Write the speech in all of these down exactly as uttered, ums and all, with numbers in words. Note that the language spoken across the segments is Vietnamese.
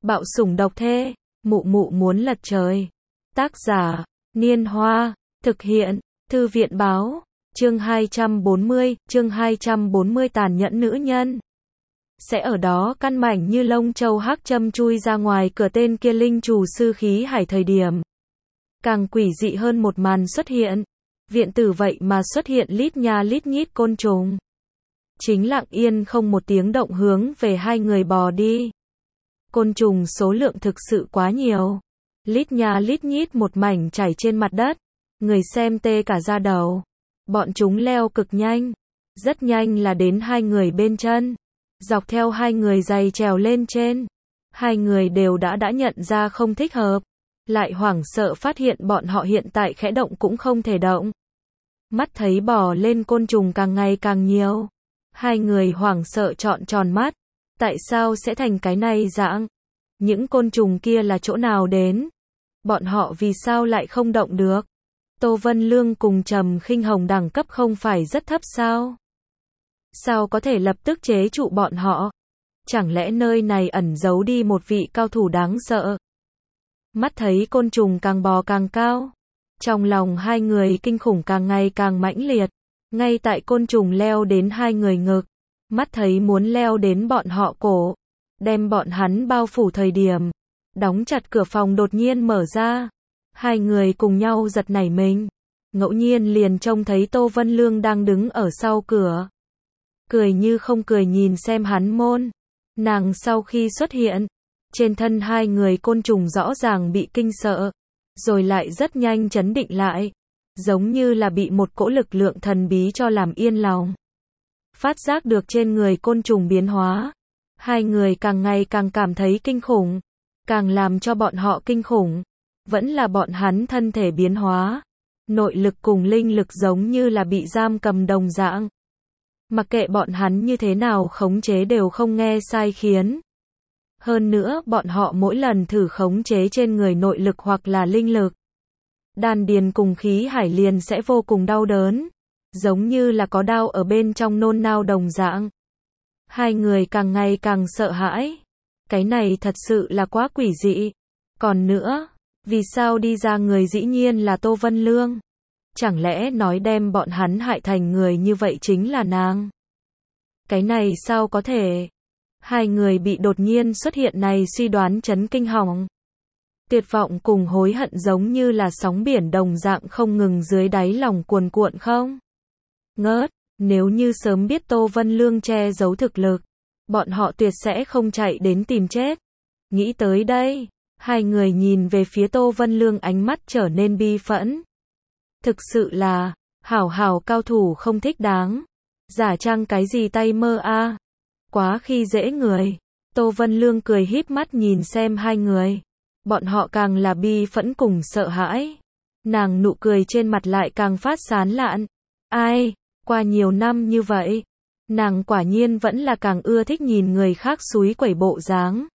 Bạo sủng độc thê, mụ mụ muốn lật trời. Tác giả, Niên Hoa, thực hiện, Thư viện Báo, chương hai trăm bốn mươi, chương hai trăm bốn mươi tàn nhẫn nữ nhân. Sẽ ở đó căn mảnh như lông châu hắc châm chui ra ngoài cửa tên kia linh chủ sư khí hải thời điểm. Càng quỷ dị hơn một màn xuất hiện. Viện tử vậy mà xuất hiện lít nha lít nhít côn trùng. Chính lặng yên không một tiếng động hướng về hai người bò đi. Côn trùng số lượng thực sự quá nhiều. Lít nha lít nhít một mảnh chảy trên mặt đất. Người xem tê cả da đầu. Bọn chúng leo cực nhanh. Rất nhanh là đến hai người bên chân. Dọc theo hai người giày trèo lên trên. Hai người đều đã đã nhận ra không thích hợp. Lại hoảng sợ phát hiện bọn họ hiện tại khẽ động cũng không thể động. Mắt thấy bò lên côn trùng càng ngày càng nhiều. Hai người hoảng sợ trọn tròn mắt. Tại sao sẽ thành cái này dạng? Những côn trùng kia là chỗ nào đến? Bọn họ vì sao lại không động được? Tô Vân Lương cùng Trầm Khinh Hồng đẳng cấp không phải rất thấp sao? Sao có thể lập tức chế trụ bọn họ? Chẳng lẽ nơi này ẩn giấu đi một vị cao thủ đáng sợ? Mắt thấy côn trùng càng bò càng cao. Trong lòng hai người kinh khủng càng ngày càng mãnh liệt. Ngay tại côn trùng leo đến hai người ngực. Mắt thấy muốn leo đến bọn họ cổ. Đem bọn hắn bao phủ thời điểm. Đóng chặt cửa phòng đột nhiên mở ra. Hai người cùng nhau giật nảy mình. Ngẫu nhiên liền trông thấy Tô Vân Lương đang đứng ở sau cửa. Cười như không cười nhìn xem hắn môn. Nàng sau khi xuất hiện. Trên thân hai người côn trùng rõ ràng bị kinh sợ. Rồi lại rất nhanh chấn định lại. Giống như là bị một cỗ lực lượng thần bí cho làm yên lòng. Phát giác được trên người côn trùng biến hóa. Hai người càng ngày càng cảm thấy kinh khủng. Càng làm cho bọn họ kinh khủng. Vẫn là bọn hắn thân thể biến hóa. Nội lực cùng linh lực giống như là bị giam cầm đồng dạng. Mặc kệ bọn hắn như thế nào khống chế đều không nghe sai khiến. Hơn nữa bọn họ mỗi lần thử khống chế trên người nội lực hoặc là linh lực. Đan điền cùng khí hải liền sẽ vô cùng đau đớn. Giống như là có đau ở bên trong nôn nao đồng dạng. Hai người càng ngày càng sợ hãi. Cái này thật sự là quá quỷ dị. Còn nữa, vì sao đi ra người dĩ nhiên là Tô Vân Lương? Chẳng lẽ nói đem bọn hắn hại thành người như vậy chính là nàng? Cái này sao có thể? Hai người bị đột nhiên xuất hiện này suy đoán chấn kinh hỏng. Tuyệt vọng cùng hối hận giống như là sóng biển đồng dạng không ngừng dưới đáy lòng cuồn cuộn không? Ngớt, nếu như sớm biết Tô Vân Lương che giấu thực lực, bọn họ tuyệt sẽ không chạy đến tìm chết. Nghĩ tới đây, hai người nhìn về phía Tô Vân Lương ánh mắt trở nên bi phẫn. Thực sự là, hảo hảo cao thủ không thích đáng. Giả trang cái gì tay mơ a à? Quá khi dễ người. Tô Vân Lương cười híp mắt nhìn xem hai người. Bọn họ càng là bi phẫn cùng sợ hãi. Nàng nụ cười trên mặt lại càng phát sán lạn. Ai, qua nhiều năm như vậy, nàng quả nhiên vẫn là càng ưa thích nhìn người khác xúi quẩy bộ dáng.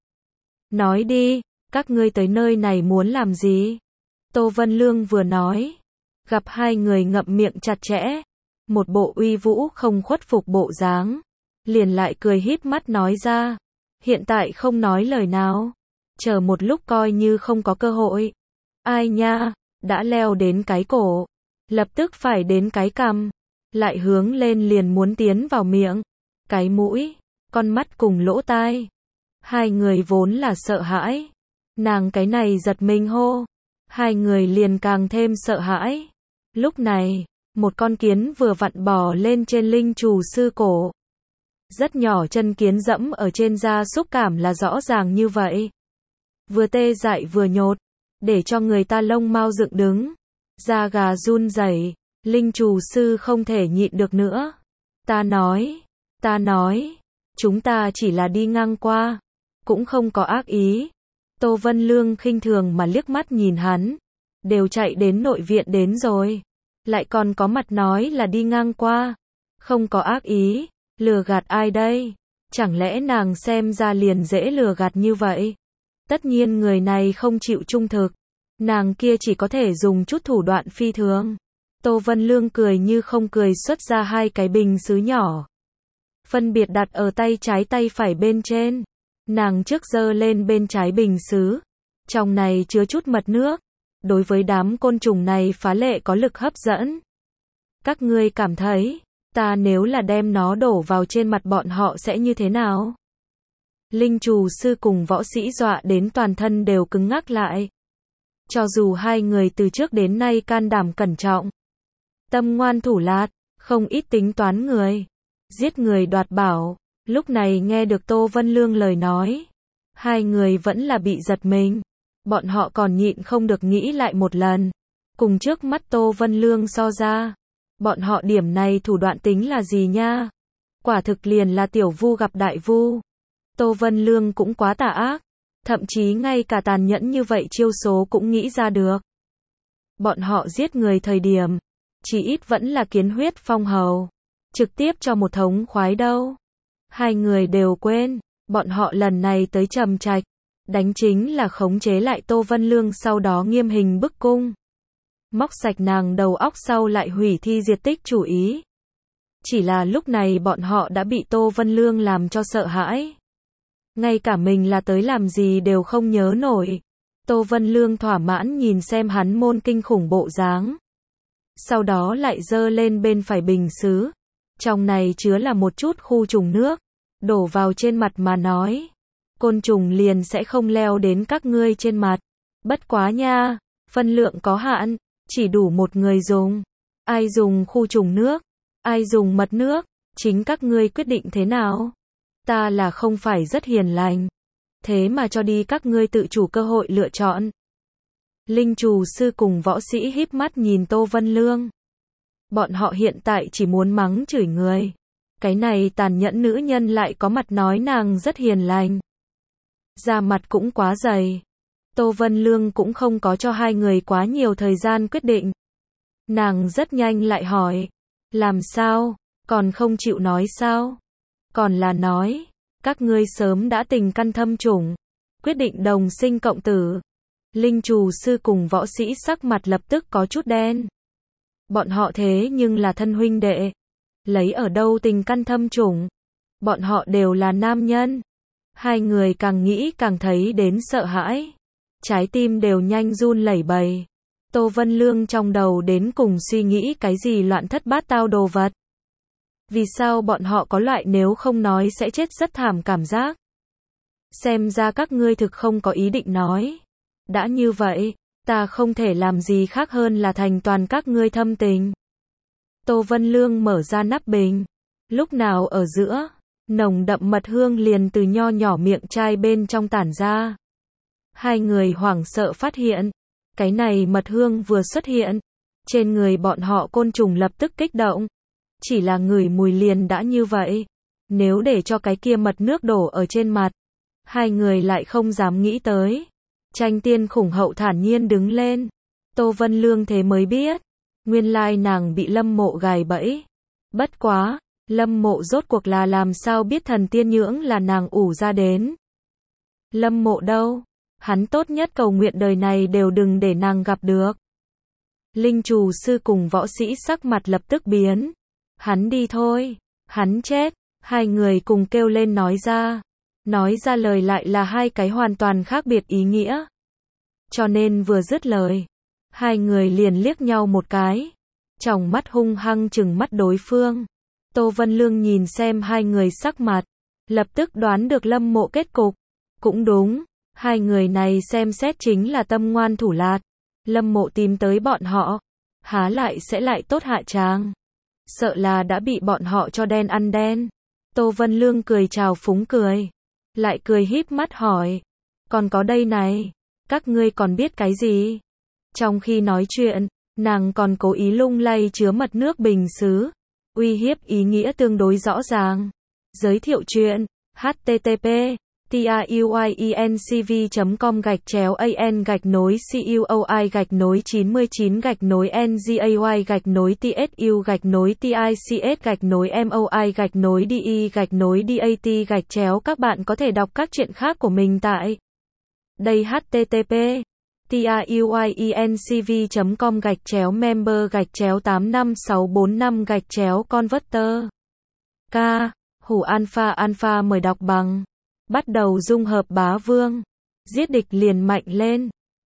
Nói đi, các ngươi tới nơi này muốn làm gì? Tô Vân Lương vừa nói. Gặp hai người ngậm miệng chặt chẽ. Một bộ uy vũ không khuất phục bộ dáng. Liền lại cười híp mắt nói ra. Hiện tại không nói lời nào. Chờ một lúc coi như không có cơ hội. Ai nha, đã leo đến cái cổ. Lập tức phải đến cái cằm. Lại hướng lên liền muốn tiến vào miệng. Cái mũi, con mắt cùng lỗ tai. Hai người vốn là sợ hãi. Nàng cái này giật mình hô. Hai người liền càng thêm sợ hãi. Lúc này, một con kiến vừa vặn bò lên trên linh chủ sư cổ. Rất nhỏ chân kiến dẫm ở trên da xúc cảm là rõ ràng như vậy. Vừa tê dại vừa nhột, để cho người ta lông mao dựng đứng. Da gà run rẩy, linh chủ sư không thể nhịn được nữa. Ta nói, ta nói, chúng ta chỉ là đi ngang qua, cũng không có ác ý. Tô Vân Lương khinh thường mà liếc mắt nhìn hắn. Đều chạy đến nội viện đến rồi. Lại còn có mặt nói là đi ngang qua. Không có ác ý. Lừa gạt ai đây? Chẳng lẽ nàng xem ra liền dễ lừa gạt như vậy? Tất nhiên người này không chịu trung thực. Nàng kia chỉ có thể dùng chút thủ đoạn phi thường. Tô Vân Lương cười như không cười xuất ra hai cái bình sứ nhỏ. Phân biệt đặt ở tay trái tay phải bên trên. Nàng trước giơ lên bên trái bình sứ. Trong này chứa chút mật nước. Đối với đám côn trùng này phá lệ có lực hấp dẫn. Các ngươi cảm thấy, ta nếu là đem nó đổ vào trên mặt bọn họ sẽ như thế nào? Linh Trù sư cùng võ sĩ dọa đến toàn thân đều cứng ngắc lại. Cho dù hai người từ trước đến nay can đảm cẩn trọng, tâm ngoan thủ lạt, không ít tính toán người, giết người đoạt bảo, lúc này nghe được Tô Vân Lương lời nói, hai người vẫn là bị giật mình. Bọn họ còn nhịn không được nghĩ lại một lần, cùng trước mắt Tô Vân Lương so ra, bọn họ điểm này thủ đoạn tính là gì nha? Quả thực liền là tiểu vu gặp đại vu. Tô Vân Lương cũng quá tà ác, thậm chí ngay cả tàn nhẫn như vậy chiêu số cũng nghĩ ra được. Bọn họ giết người thời điểm, chỉ ít vẫn là kiến huyết phong hầu, trực tiếp cho một thống khoái đâu. Hai người đều quên, bọn họ lần này tới Trầm Trạch, đánh chính là khống chế lại Tô Vân Lương, sau đó nghiêm hình bức cung. Móc sạch nàng đầu óc sau lại hủy thi diệt tích chủ ý. Chỉ là lúc này bọn họ đã bị Tô Vân Lương làm cho sợ hãi. Ngay cả mình là tới làm gì đều không nhớ nổi. Tô Vân Lương thỏa mãn nhìn xem hắn môn kinh khủng bộ dáng. Sau đó lại dơ lên bên phải bình sứ. Trong này chứa là một chút khu trùng nước. Đổ vào trên mặt mà nói. Côn trùng liền sẽ không leo đến các ngươi trên mặt. Bất quá nha, phân lượng có hạn, chỉ đủ một người dùng. Ai dùng khu trùng nước, ai dùng mật nước, chính các ngươi quyết định thế nào. Ta là không phải rất hiền lành, thế mà cho đi các ngươi tự chủ cơ hội lựa chọn. Linh Trù sư cùng võ sĩ híp mắt nhìn Tô Vân Lương. Bọn họ hiện tại chỉ muốn mắng chửi người. Cái này tàn nhẫn nữ nhân lại có mặt nói nàng rất hiền lành. Da mặt cũng quá dày. Tô Vân Lương cũng không có cho hai người quá nhiều thời gian quyết định. Nàng rất nhanh lại hỏi. Làm sao? Còn không chịu nói sao? Còn là nói, các ngươi sớm đã tình căn thâm trùng, quyết định đồng sinh cộng tử. Linh Trù sư cùng võ sĩ sắc mặt lập tức có chút đen. Bọn họ thế nhưng là thân huynh đệ. Lấy ở đâu tình căn thâm trùng? Bọn họ đều là nam nhân. Hai người càng nghĩ càng thấy đến sợ hãi. Trái tim đều nhanh run lẩy bẩy. Tô Vân Lương trong đầu đến cùng suy nghĩ cái gì loạn thất bát tao đồ vật. Vì sao bọn họ có loại nếu không nói sẽ chết rất thảm cảm giác? Xem ra các ngươi thực không có ý định nói. Đã như vậy, ta không thể làm gì khác hơn là thành toàn các ngươi thâm tình. Tô Vân Lương mở ra nắp bình. Lúc nào ở giữa, nồng đậm mật hương liền từ nho nhỏ miệng chai bên trong tản ra. Hai người hoảng sợ phát hiện, cái này mật hương vừa xuất hiện, trên người bọn họ côn trùng lập tức kích động. Chỉ là ngửi mùi liền đã như vậy. Nếu để cho cái kia mật nước đổ ở trên mặt, hai người lại không dám nghĩ tới. Tranh Tiên khủng hậu thản nhiên đứng lên. Tô Vân Lương thế mới biết, nguyên lai nàng bị Lâm Mộ gài bẫy. Bất quá, Lâm Mộ rốt cuộc là làm sao biết thần tiên nhưỡng là nàng ủ ra đến. Lâm Mộ đâu? Hắn tốt nhất cầu nguyện đời này đều đừng để nàng gặp được. Linh Trù sư cùng võ sĩ sắc mặt lập tức biến. Hắn đi thôi, hắn chết, hai người cùng kêu lên nói ra. Nói ra lời lại là hai cái hoàn toàn khác biệt ý nghĩa. Cho nên vừa dứt lời, hai người liền liếc nhau một cái. Tròng mắt hung hăng trừng mắt đối phương. Tô Vân Lương nhìn xem hai người sắc mặt, lập tức đoán được Lâm Mộ kết cục. Cũng đúng, hai người này xem xét chính là tâm ngoan thủ lạt. Lâm Mộ tìm tới bọn họ, há lại sẽ lại tốt hạ tràng. Sợ là đã bị bọn họ cho đen ăn đen. Tô Vân Lương cười chào phúng cười. Lại cười híp mắt hỏi. Còn có đây này. Các ngươi còn biết cái gì? Trong khi nói chuyện, nàng còn cố ý lung lay chứa mật nước bình sứ. Uy hiếp ý nghĩa tương đối rõ ràng. Giới thiệu chuyện. H T T P truyencv chấm com gạch chéo an gạch nối cuoi gạch nối chín mươi chín gạch nối ngay gạch nối tsu gạch nối tics gạch nối moi gạch nối de gạch nối dat gạch chéo. Các bạn có thể đọc các chuyện khác của mình tại đây. H T T P truyencv chấm com gạch chéo member gạch chéo tám năm sáu bốn năm gạch chéo converter. K. Hủ Alpha Alpha mời đọc bằng bắt đầu dung hợp bá vương. Giết địch liền mạnh lên.